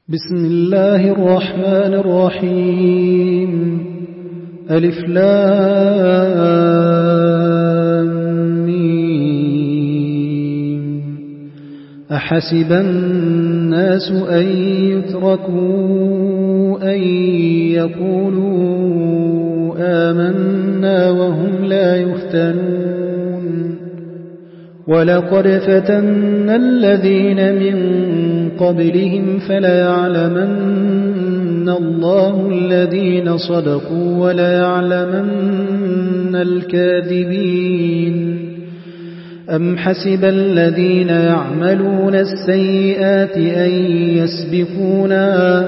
بسم الله الرحمن الرحيم ألف لام ميم أحسب الناس أن يتركوا أن يقولوا آمنا وهم لا يفتنون ولقد فتنا الذين من قبلهم فليعلمن الله الذين صدقوا وليعلمن الكاذبين أم حسب الذين يعملون السيئات أن يسبقونا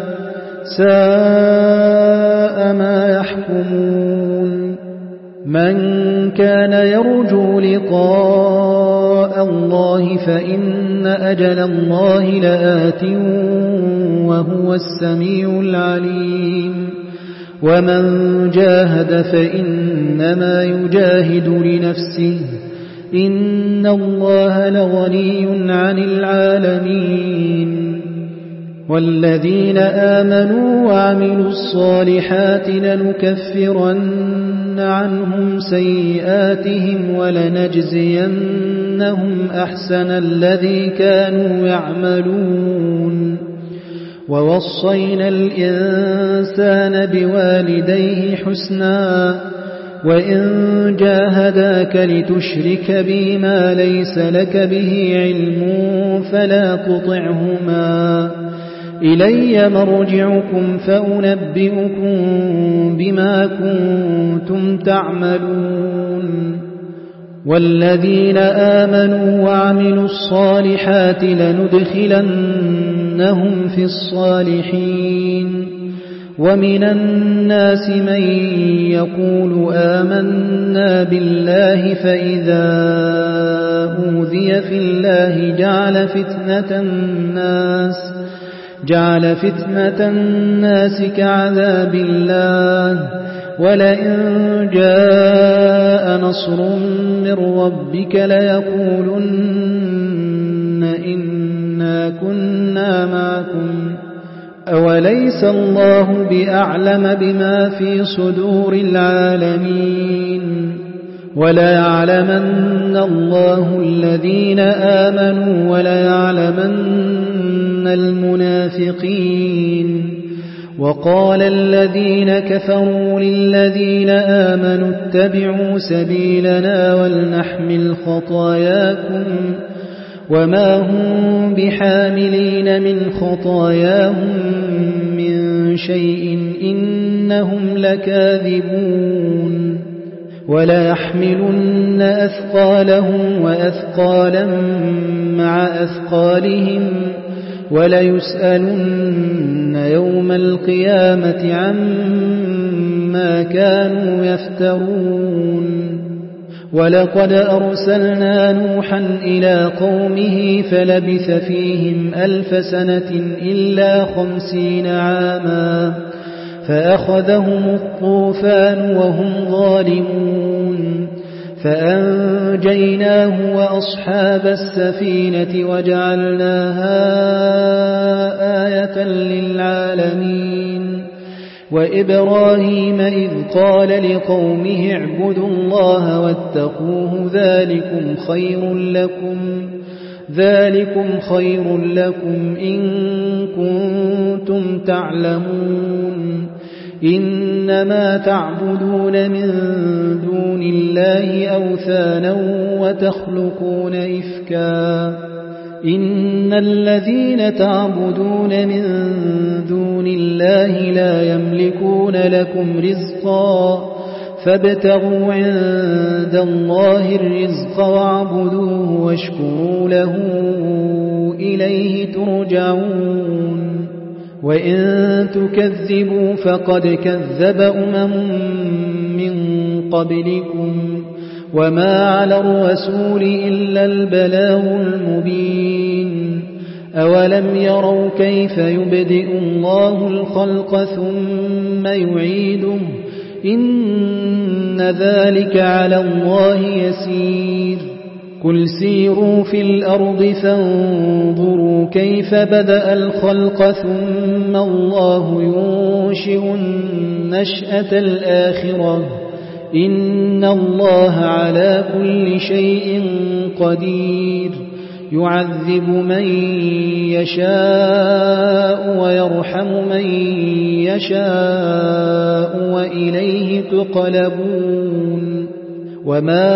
ساء ما يحكمون من كان يرجو لقاء الله فإن أجل الله لآت وهو السميع العليم ومن جاهد فإنما يجاهد لنفسه إن الله لغني عن العالمين والذين آمنوا وعملوا الصالحات لنكفرن عنهم سيئاتهم ولنجزينهم أحسن الذي كانوا يعملون ووصينا الإنسان بوالديه حسنا وإن جاهداك لتشرك بي ما ليس لك به علم فلا تطعهما إلي مرجعكم فأنبئكم بما كنتم تعملون والذين آمنوا وعملوا الصالحات لندخلنهم في الصالحين ومن الناس من يقول آمنا بالله فإذا أوذي في الله جعل فتنة الناس كعذاب الله ولئن جاء نصر من ربك ليقولن إنا كنا معكم أوليس الله بأعلم بما في صدور العالمين وليعلمن الله الذين آمنوا وليعلمن المنافقين وقال الذين كفروا للذين آمنوا اتبعوا سبيلنا ولنحمل خطاياكم وما هم بحاملين من خطاياهم من شيء إنهم لكاذبون ولا يحملن أثقالهم وأثقالا مع أثقالهم وليسألن يوم القيامة عما كانوا يفترون ولقد أرسلنا نوحا إلى قومه فلبث فيهم 1000 سنة إلا 50 عاما فأخذهم الطوفان وهم ظالمون فأنجيناه وأصحاب السفينة وجعلناها آية للعالمين وإبراهيم إذ قال لقومه اعبدوا الله واتقوه ذلكم خير لكم إن كنتم تعلمون إنما تعبدون من دون الله أوثانا وتخلقون إفكا إن الذين تعبدون من دون الله لا يملكون لكم رزقا فابتغوا عند الله الرزق واعبدوه واشكروا له إليه ترجعون وإن تكذبوا فقد كذب من قبلكم وما على الرسول إلا البلاغ المبين أولم يروا كيف يبدئ الله الخلق ثم يعيده إن ذلك على الله يسير قل سيروا في الأرض فانظروا كيف بدأ الخلق ثم الله ينشئ النشأة الآخرة إن الله على كل شيء قدير يعذب من يشاء ويرحم من يشاء وإليه تقلبون وما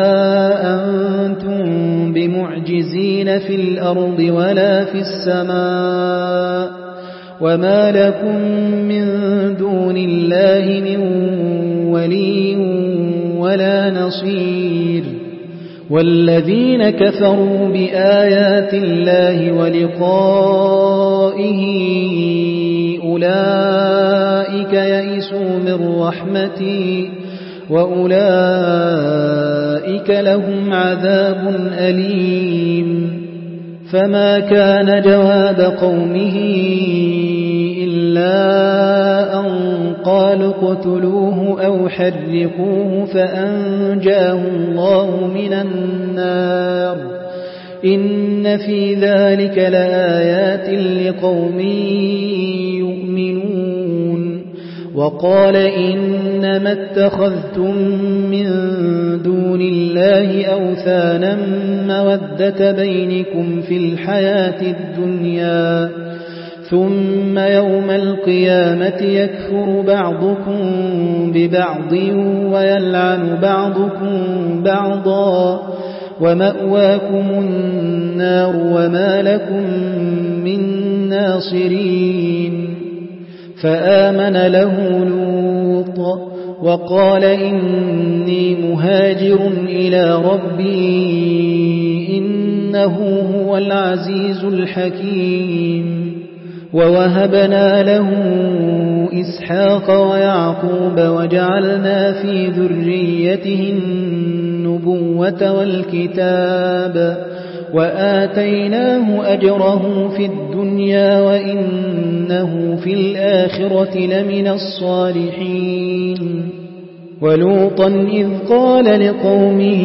أنتم بمعجزين في الأرض ولا في السماء وما لكم من دون الله من ولي ولا نصير والذين كفروا بآيات الله ولقائه أولئك يئسوا من رحمتي وأولئك لهم عذاب أليم فما كان جواب قومه إلا أن قالوا اقتلوه أو حرقوه فأنجاه الله من النار إن في ذلك لآيات لقوم يؤمنون وقال إنما اتخذتم من دون الله أوثانا مودة بينكم في الحياة الدنيا ثم يوم القيامة يكفر بعضكم ببعض ويلعن بعضكم بعضا ومأواكم النار وما لكم من ناصرين فآمن له لوط وقال إني مهاجر إلى ربي إنه هو العزيز الحكيم ووهبنا له إسحاق ويعقوب وجعلنا في ذريته النبوة والكتاب وآتيناه أجره في الدنيا وإنه في الآخرة لمن الصالحين ولوطا إذ قال لقومه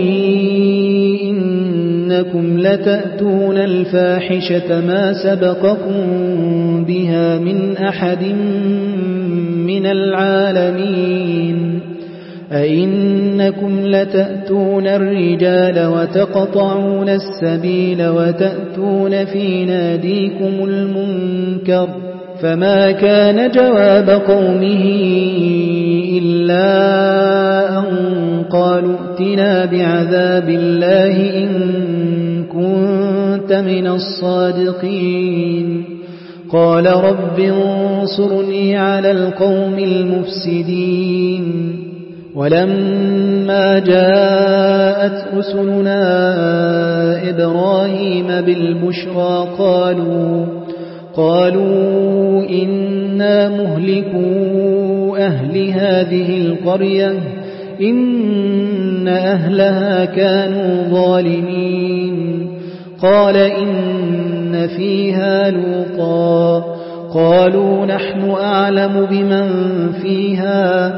إنكم لتأتون الفاحشة ما سبقكم بها من أحد من العالمين أئنكم لتأتون الرجال وتقطعون السبيل وتأتون في ناديكم المنكر فما كان جواب قومه إلا أن قالوا ائتنا بعذاب الله إن كنت من الصادقين قال رب انصرني على القوم المفسدين ولما جاءت رسلنا إبراهيم بالبشرى قالوا إنا مهلكو أهل هذه القرية إن أهلها كانوا ظالمين قال إن فيها لوطا قالوا نحن أعلم بمن فيها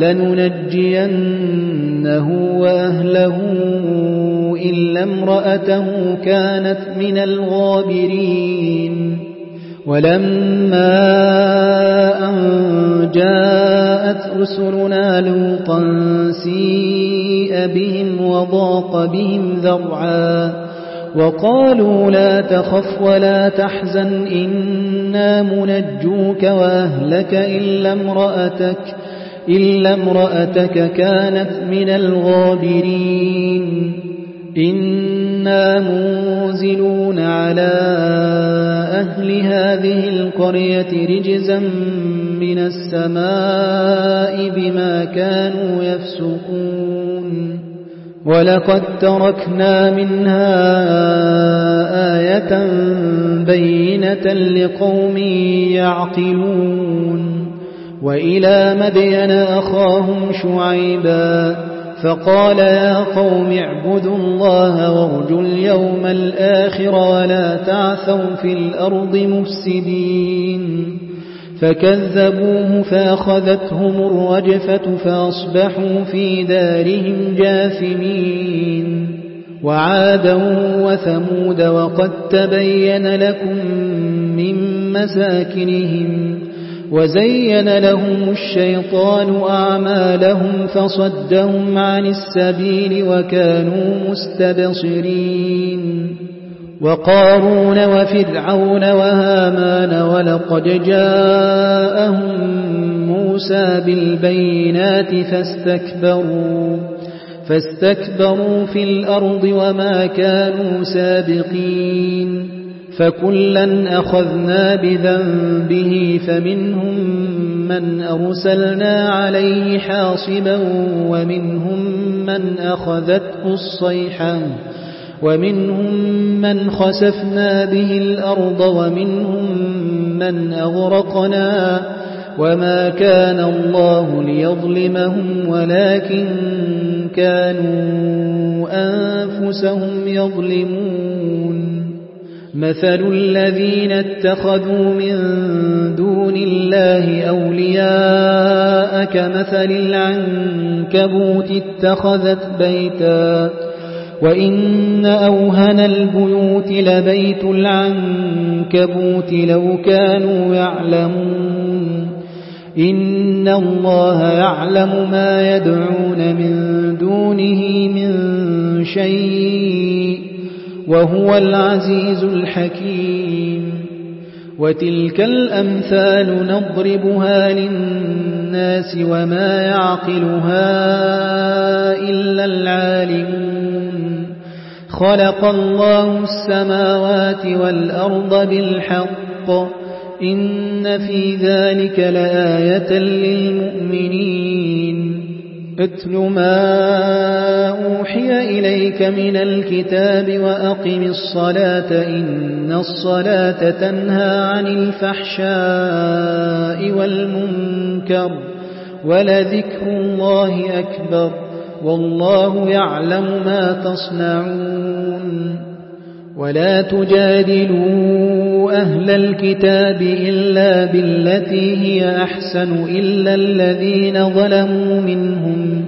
لننجينه وأهله إلا امرأته كانت من الغابرين ولما أن جاءت رسلنا لوطا سيء بهم وضاق بهم ذرعا وقالوا لا تخف ولا تحزن إنا منجوك وأهلك إلا امرأتك كانت من الغابرين إنا منزلون على أهل هذه القرية رجزا من السماء بما كانوا يفسقون ولقد تركنا منها آية بينة لقوم يعقلون وإلى مدين أخاهم شعيبا فقال يا قوم اعبدوا الله وارجوا اليوم الآخر ولا تعثوا في الأرض مفسدين فكذبوه فأخذتهم الرجفة فأصبحوا في دارهم جاثمين وعادا وثمود وقد تبين لكم من مساكنهم وزين لهم الشيطان أعمالهم فصدهم عن السبيل وكانوا مستبصرين وقارون وفرعون وهامان ولقد جاءهم موسى بالبينات فاستكبروا في الأرض وما كانوا سابقين فكلا أخذنا بذنبه فمنهم من أرسلنا عليه حاصبا ومنهم من أخذته الصيحة ومنهم من خسفنا به الأرض ومنهم من أغرقنا وما كان الله ليظلمهم ولكن كانوا أنفسهم يظلمون مثل الذين اتخذوا من دون الله أولياء كمثل العنكبوت اتخذت بيتا وإن أوهن البيوت لبيت العنكبوت لو كانوا يعلمون إن الله يعلم ما يدعون من دونه من شيء وهو العزيز الحكيم وتلك الأمثال نضربها للناس وما يعقلها إلا العالمون خلق الله السماوات والأرض بالحق إن في ذلك لآية للمؤمنين اتل ما أوحي إليك من الكتاب وأقم الصلاة إن الصلاة تنهى عن الفحشاء والمنكر ولذكر الله أكبر والله يعلم ما تصنعون ولا تجادلوا أهل الكتاب إلا بالتي هي أحسن إلا الذين ظلموا منهم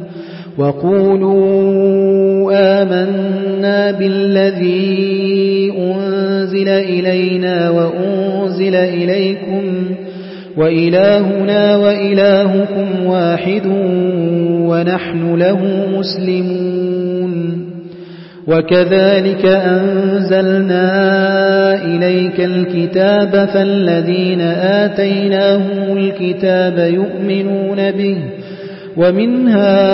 وقولوا آمنا بالذي أنزل إلينا وأنزل إليكم وإلهنا وإلهكم واحد ونحن له مسلمون وكذلك أنزلنا إليك الكتاب فالذين آتيناهم الكتاب يؤمنون به ومن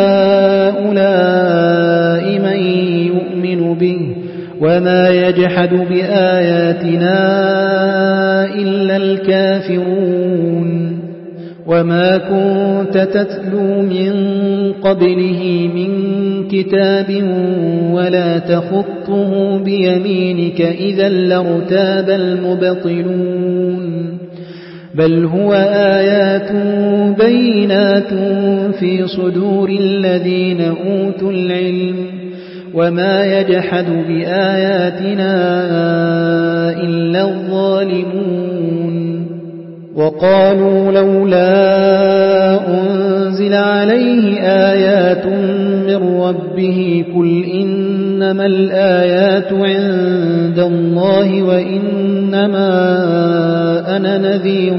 هؤلاء من يؤمن به وما يجحد بآياتنا إلا الكافرون وما كنت تتلو من قبله من كتاب ولا تخطه بيمينك إذا لارتاب المبطلون بل هو آيات بينات في صدور الذين أوتوا العلم وما يجحد بآياتنا إلا الظالمون وقالوا لولا أنزل عليه آيات من ربه قل إنما الآيات عند الله وإنما أنا نذير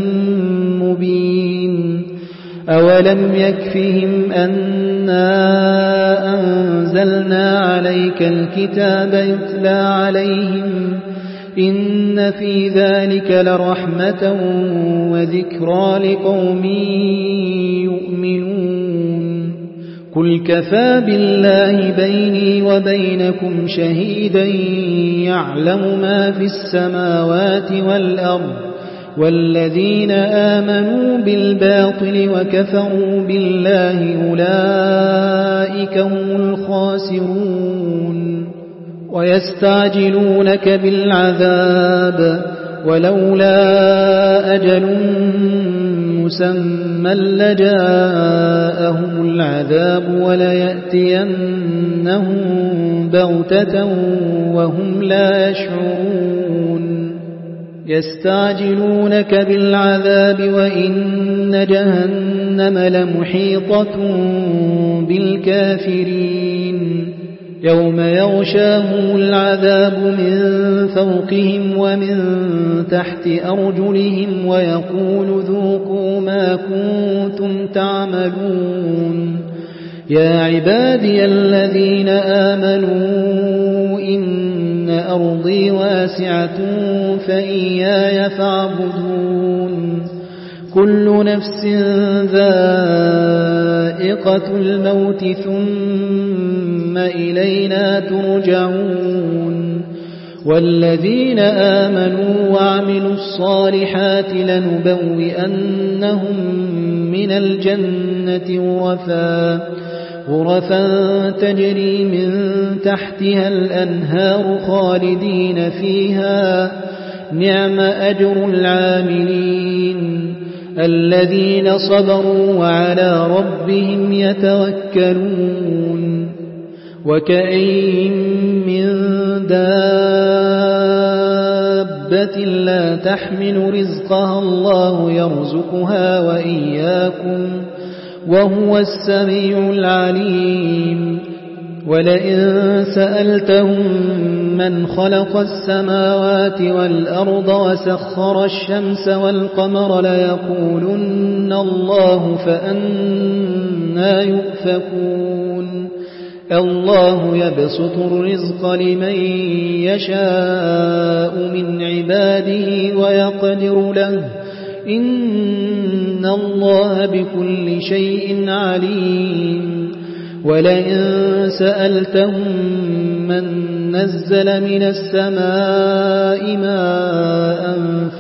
مبين أولم يكفهم أنا أنزلنا عليك الكتاب يتلى عليهم إن في ذلك لرحمة وذكرى لقوم يؤمنون قل كفى بالله بيني وبينكم شهيدا يعلم ما في السماوات والأرض والذين آمنوا بالباطل وكفروا بالله أولئك هم الخاسرون ويستعجلونك بالعذاب ولولا أجل مسمى لجاءهم العذاب وليأتينهم بغتة وهم لا يشعرون يستعجلونك بالعذاب وإن جهنم لمحيطة بالكافرين يوم يغشاهم العذاب من فوقهم ومن تحت أرجلهم ويقول ذوقوا ما كنتم تعملون يا عبادي الذين آمنوا إن أرضي واسعة فإياي فاعبدون كل نفس ذائقة الموت ثم إلينا ترجعون والذين آمنوا وعملوا الصالحات لنبوئنهم من الجنة غرفا تجري من تحتها الأنهار خالدين فيها نعم أجر العاملين الذين صبروا وعلى ربهم يتوكلون وكأين من دابة لا تحمل رزقها الله يرزقها وإياكم وهو السميع العليم ولئن سألتهم من خلق السماوات والأرض وسخر الشمس والقمر ليقولن الله فأنى يؤفكون الله يبسط الرزق لمن يشاء من عباده ويقدر له إن الله بكل شيء عليم ولئن سألتهم من نزل من السماء ماء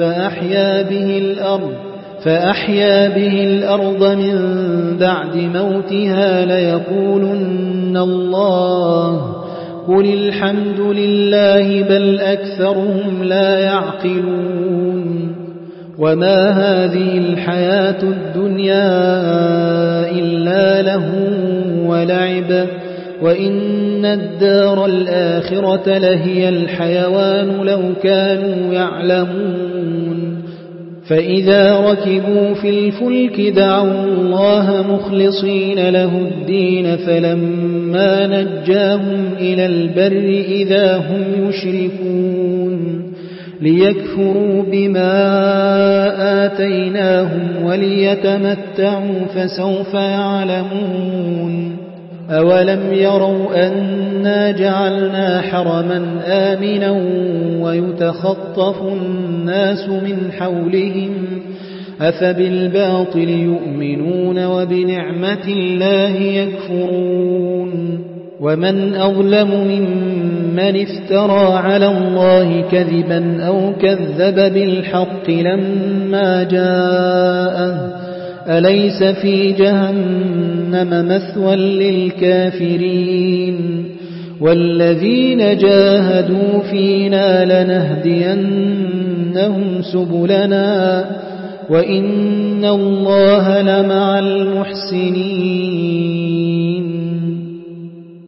فأحيا به الأرض من بعد موتها ليقولن الله قل الحمد لله بل أكثرهم لا يعقلون وما هذه الحياة الدنيا إلا له ولعب وإن الدار الآخرة لهي الحيوان لو كانوا يعلمون فإذا ركبوا في الفلك دعوا الله مخلصين له الدين فلما نجاهم إلى البر إذا هم يشركون ليكفروا بما آتيناهم وليتمتعوا فسوف يعلمون أولم يروا أنا جعلنا حرما آمنا ويتخطف الناس من حولهم أفبالباطل يؤمنون وبنعمة الله يكفرون ومن أظلم ممن افترى على الله كذبا أو كذب بالحق لما جاءه أليس في جهنم مثوى للكافرين والذين جاهدوا فينا لنهدينهم سبلنا وإن الله لمع المحسنين